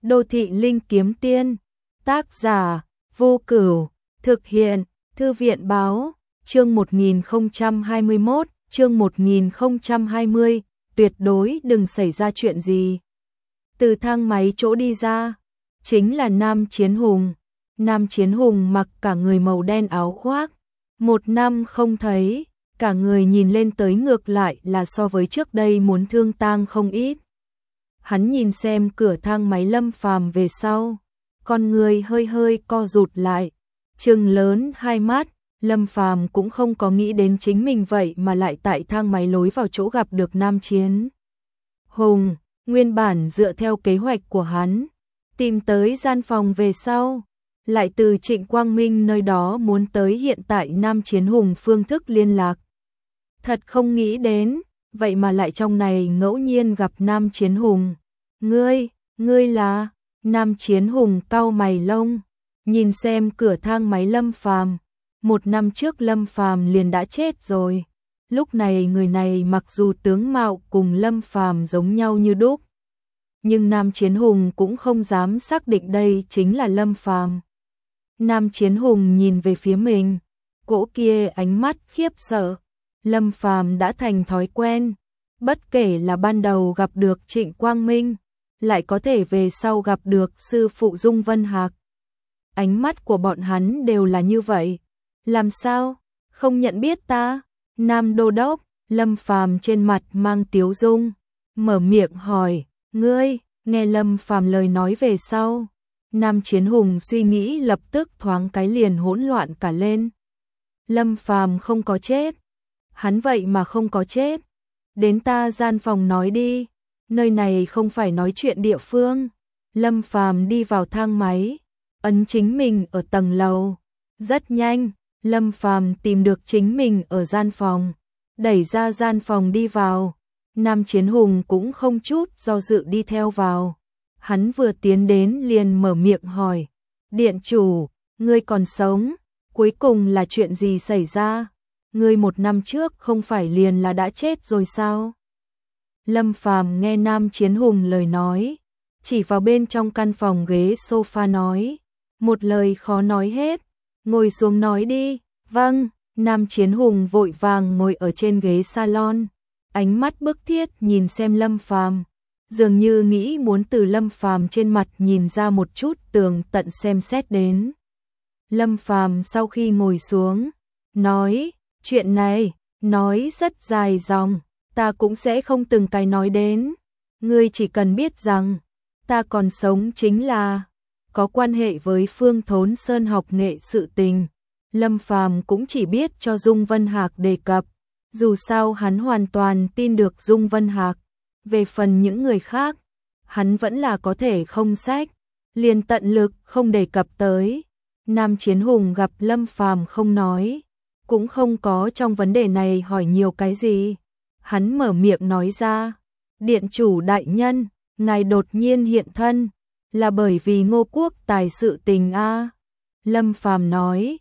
Đô thị linh kiếm tiên, tác giả, Vô Cửu, thực hiện, Thư viện báo, chương 1021, chương 1020, tuyệt đối đừng xảy ra chuyện gì. Từ thang máy chỗ đi ra, chính là Nam Chiến Hùng. Nam Chiến Hùng mặc cả người màu đen áo khoác, 1 năm không thấy, cả người nhìn lên tới ngược lại là so với trước đây muốn thương tang không ít. Hắn nhìn xem cửa thang máy Lâm Phàm về sau, con người hơi hơi co rụt lại, trừng lớn hai mắt. Lâm Phàm cũng không có nghĩ đến chính mình vậy mà lại tại thang máy lối vào chỗ gặp được Nam Chiến Hùng. Nguyên bản dựa theo kế hoạch của hắn, tìm tới gian phòng về sau, lại từ Trịnh Quang Minh nơi đó muốn tới hiện tại Nam Chiến Hùng phương thức liên lạc. Thật không nghĩ đến, vậy mà lại trong này ngẫu nhiên gặp Nam Chiến Hùng. Ngươi là? Nam Chiến Hùng cau mày lông, nhìn xem cửa thang máy Lâm Phàm. 1 năm trước Lâm Phàm liền đã chết rồi. Lúc này người này mặc dù tướng mạo cùng Lâm Phàm giống nhau như đúc, nhưng Nam Chiến Hùng cũng không dám xác định đây chính là Lâm Phàm. Nam Chiến Hùng nhìn về phía mình, cỗ kia ánh mắt khiếp sợ. Lâm Phàm đã thành thói quen, bất kể là ban đầu gặp được Trịnh Quang Minh, lại có thể về sau gặp được sư phụ Dung Vân Hạc. Ánh mắt của bọn hắn đều là như vậy. Làm sao? Không nhận biết ta? Nam Đô Đốc, Lâm Phàm trên mặt mang tiếu dung, mở miệng hỏi, ngươi? Nghe Lâm Phàm lời nói về sau, Nam Chiến Hùng suy nghĩ lập tức thoáng cái liền hỗn loạn cả lên. Lâm Phàm không có chết. Hắn vậy mà không có chết. Đến ta gian phòng nói đi, nơi này không phải nói chuyện địa phương. Lâm Phàm đi vào thang máy, ấn chính mình ở tầng lầu. Rất nhanh, Lâm Phàm tìm được chính mình ở gian phòng, đẩy ra gian phòng đi vào. Nam Chiến Hùng cũng không chút do dự đi theo vào. Hắn vừa tiến đến liền mở miệng hỏi, điện chủ, ngươi còn sống, cuối cùng là chuyện gì xảy ra? Ngươi 1 năm trước không phải liền là đã chết rồi sao? Lâm Phàm nghe Nam Chiến Hùng lời nói, chỉ vào bên trong căn phòng ghế sofa nói, một lời khó nói hết, ngồi xuống nói đi. Vâng. Nam Chiến Hùng vội vàng ngồi ở trên ghế salon, ánh mắt bức thiết nhìn xem Lâm Phàm, dường như nghĩ muốn từ Lâm Phàm trên mặt nhìn ra một chút tường tận xem xét đến. Lâm Phàm sau khi ngồi xuống, nói, chuyện này, nói rất dài dòng, ta cũng sẽ không từng cái nói đến. Ngươi chỉ cần biết rằng, ta còn sống chính là có quan hệ với Phương Thốn Sơn học nghệ sự tình. Lâm Phàm cũng chỉ biết cho Dung Vân Hạc đề cập, dù sao hắn hoàn toàn tin được Dung Vân Hạc. Về phần những người khác, hắn vẫn là có thể không sách, liền tận lực không đề cập tới. Nam Chiến Hùng gặp Lâm Phàm không nói, cũng không có trong vấn đề này hỏi nhiều cái gì. Hắn mở miệng nói ra, điện chủ đại nhân, ngài đột nhiên hiện thân, là bởi vì Ngô Quốc Tài sự tình a? Lâm Phàm nói,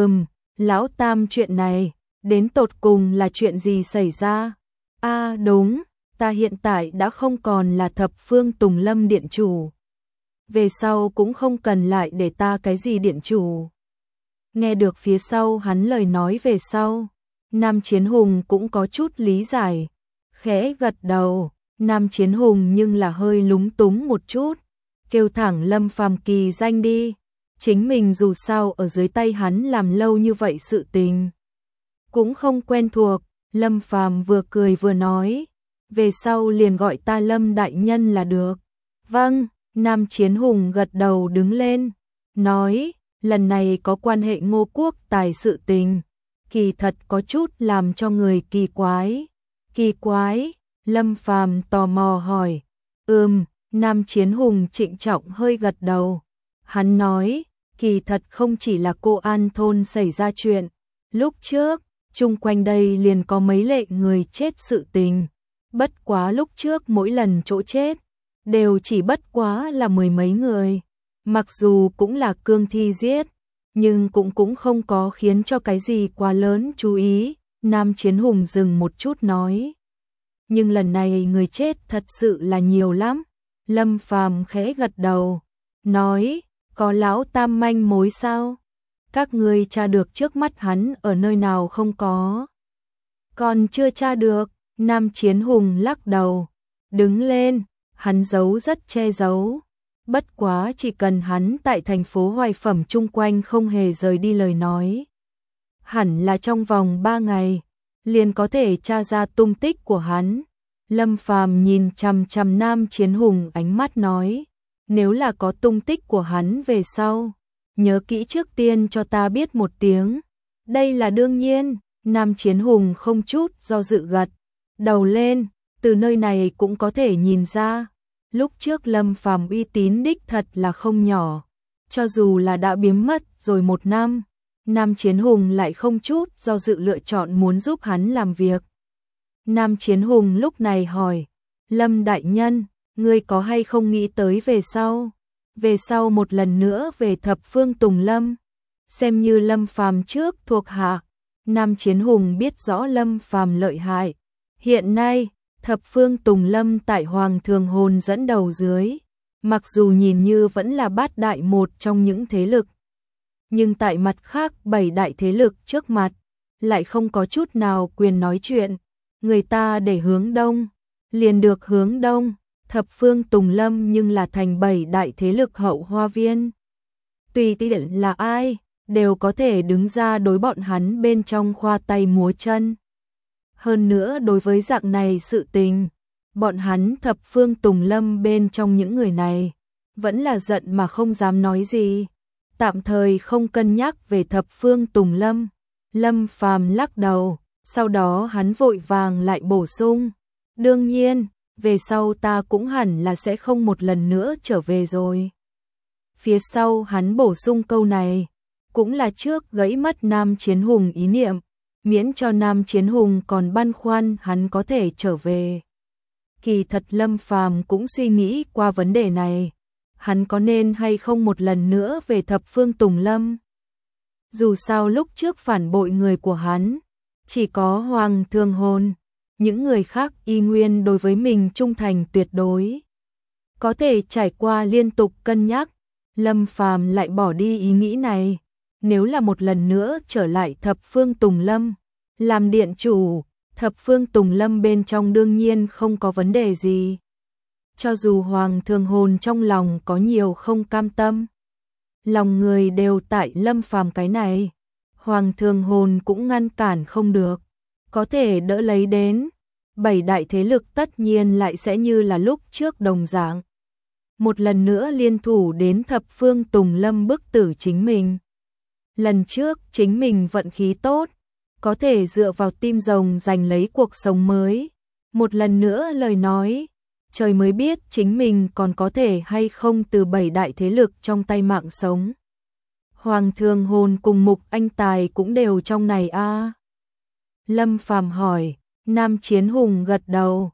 lão Tam, chuyện này, đến tột cùng là chuyện gì xảy ra? Đúng, ta hiện tại đã không còn là Thập Phương Tùng Lâm điện chủ. Về sau cũng không cần lại để ta cái gì điện chủ. Nghe được phía sau hắn lời nói về sau, Nam Chiến Hùng cũng có chút lý giải, khẽ gật đầu. Nam Chiến Hùng nhưng là hơi lúng túng một chút, kêu thẳng Lâm Phàm kỳ danh đi. Chính mình dù sao ở dưới tay hắn làm lâu như vậy sự tình cũng không quen thuộc. Lâm Phàm vừa cười vừa nói, về sau liền gọi ta Lâm đại nhân là được. Vâng. Nam Chiến Hùng gật đầu đứng lên, nói, lần này có quan hệ Ngô Quốc Tài sự tình, kỳ thật có chút làm cho người kỳ quái. Kỳ quái? Lâm Phàm tò mò hỏi. Nam Chiến Hùng trịnh trọng hơi gật đầu. Hắn nói, kỳ thật không chỉ là cô An thôn xảy ra chuyện, lúc trước, chung quanh đây liền có mấy lệ người chết sự tình. Bất quá lúc trước mỗi lần chỗ chết, đều chỉ bất quá là 10 mấy người. Mặc dù cũng là cương thi giết, nhưng cũng không có khiến cho cái gì quá lớn chú ý. Nam Chiến Hùng dừng một chút nói, nhưng lần này người chết thật sự là nhiều lắm. Lâm Phàm khẽ gật đầu, nói, có lão tam manh mối sao? Các ngươi tra được trước mắt hắn ở nơi nào không có? Còn chưa tra được, Nam Chiến Hùng lắc đầu, đứng lên, hắn giấu rất che giấu. Bất quá chỉ cần hắn tại thành phố Hoài Phẩm chung quanh không hề rời đi lời nói. Hẳn là trong vòng 3 ngày, liền có thể tra ra tung tích của hắn. Lâm Phàm nhìn chằm chằm Nam Chiến Hùng ánh mắt nói, nếu là có tung tích của hắn về sau, nhớ kỹ trước tiên cho ta biết một tiếng. Đây là đương nhiên, Nam Chiến Hùng không chút do dự gật đầu lên, từ nơi này cũng có thể nhìn ra. Lúc trước Lâm Phàm uy tín đích thật là không nhỏ, cho dù là đã biến mất rồi 1 năm, Nam Chiến Hùng lại không chút do dự lựa chọn muốn giúp hắn làm việc. Nam Chiến Hùng lúc này hỏi, Lâm đại nhân, ngươi có hay không nghĩ tới về sau một lần nữa về thập phương Tùng Lâm, xem như Lâm Phàm trước thuộc hạ. Nam Chiến Hùng biết rõ Lâm Phàm lợi hại, hiện nay thập phương Tùng Lâm tại Hoàng Thường Hồn dẫn đầu dưới, mặc dù nhìn như vẫn là bát đại một trong những thế lực, nhưng tại mặt khác 7 đại thế lực trước mặt, lại không có chút nào quyền nói chuyện. Người ta để hướng đông, liền được hướng đông, thập phương Tùng Lâm nhưng là thành 7 đại thế lực hậu hoa viên. Tùy tiện là ai, đều có thể đứng ra đối bọn hắn bên trong khoa tay múa chân. Hơn nữa đối với dạng này sự tình, bọn hắn thập phương Tùng Lâm bên trong những người này, vẫn là giận mà không dám nói gì. Tạm thời không cân nhắc về thập phương Tùng Lâm. Lâm Phàm lắc đầu, sau đó hắn vội vàng lại bổ sung. Đương nhiên, về sau ta cũng hẳn là sẽ không một lần nữa trở về rồi. Phía sau hắn bổ sung câu này, cũng là trước gãy mất Nam Chiến Hùng ý niệm, miễn cho Nam Chiến Hùng còn băn khoăn hắn có thể trở về. Kỳ thật Lâm Phàm cũng suy nghĩ qua vấn đề này, hắn có nên hay không một lần nữa về thập phương Tùng Lâm. Dù sao lúc trước phản bội người của hắn, chỉ có Hoàng Thường Hồn, những người khác y nguyên đối với mình trung thành tuyệt đối. Có thể trải qua liên tục cân nhắc, Lâm Phàm lại bỏ đi ý nghĩ này. Nếu là một lần nữa trở lại thập phương Tùng Lâm, làm điện chủ, thập phương Tùng Lâm bên trong đương nhiên không có vấn đề gì. Cho dù Hoàng Thường Hồn trong lòng có nhiều không cam tâm, lòng người đều tại Lâm Phàm cái này, Hoàng Thường Hồn cũng ngăn cản không được, có thể đỡ lấy đến. 7 đại thế lực tất nhiên lại sẽ như là lúc trước đồng dạng, một lần nữa liên thủ đến thập phương Tùng Lâm bức tử chính mình. Lần trước chính mình vận khí tốt, có thể dựa vào tim rồng giành lấy cuộc sống mới. Một lần nữa lời nói, trời mới biết chính mình còn có thể hay không từ 7 đại thế lực trong tay mạng sống. Hoàng Thường Hồn cùng Mục Anh Tài cũng đều trong này a. Lâm Phàm hỏi, Nam Chiến Hùng gật đầu,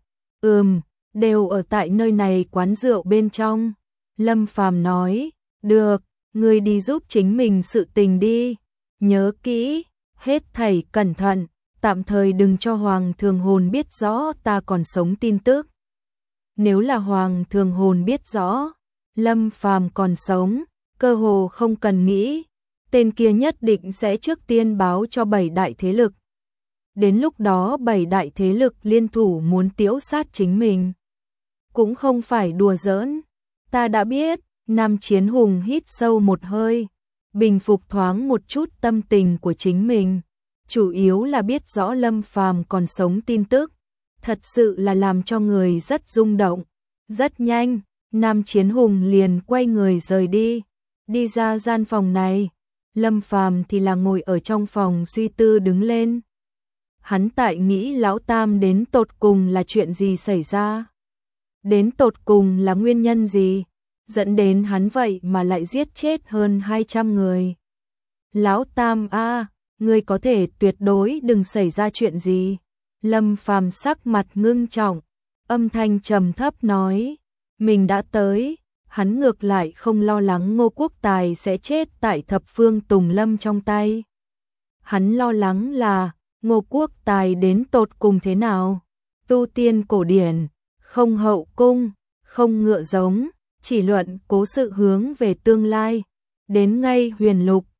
đều ở tại nơi này quán rượu bên trong. Lâm Phàm nói, được, ngươi đi giúp chính mình sự tình đi, nhớ kỹ, hết thảy cẩn thận, tạm thời đừng cho Hoàng Thường Hồn biết rõ ta còn sống tin tức. Nếu là Hoàng Thường Hồn biết rõ Lâm Phàm còn sống, cơ hồ không cần nghĩ, tên kia nhất định sẽ trước tiên báo cho 7 đại thế lực. Đến lúc đó 7 đại thế lực liên thủ muốn tiễu sát chính mình, cũng không phải đùa giỡn. Ta đã biết. Nam Chiến Hùng hít sâu một hơi, bình phục thoáng một chút tâm tình của chính mình, chủ yếu là biết rõ Lâm Phàm còn sống tin tức, thật sự là làm cho người rất rung động. Rất nhanh, Nam Chiến Hùng liền quay người rời đi ra gian phòng này. Lâm Phàm thì là ngồi ở trong phòng suy tư đứng lên. Hắn tại nghĩ lão tam đến tột cùng là chuyện gì xảy ra, đến tột cùng là nguyên nhân gì dẫn đến hắn vậy mà lại giết chết hơn 200 người. Lão tam a, ngươi có thể tuyệt đối đừng xảy ra chuyện gì. Lâm Phàm sắc mặt ngưng trọng, âm thanh trầm thấp nói, mình đã tới. Hắn ngược lại không lo lắng Ngô Quốc Tài sẽ chết tại thập phương Tùng Lâm trong tay. Hắn lo lắng là Ngô Quốc Tài đến tột cùng thế nào. Tu tiên cổ điển, không hậu cung, không ngựa giống, chỉ luận cố sự hướng về tương lai. Đến ngay Huyền Lục,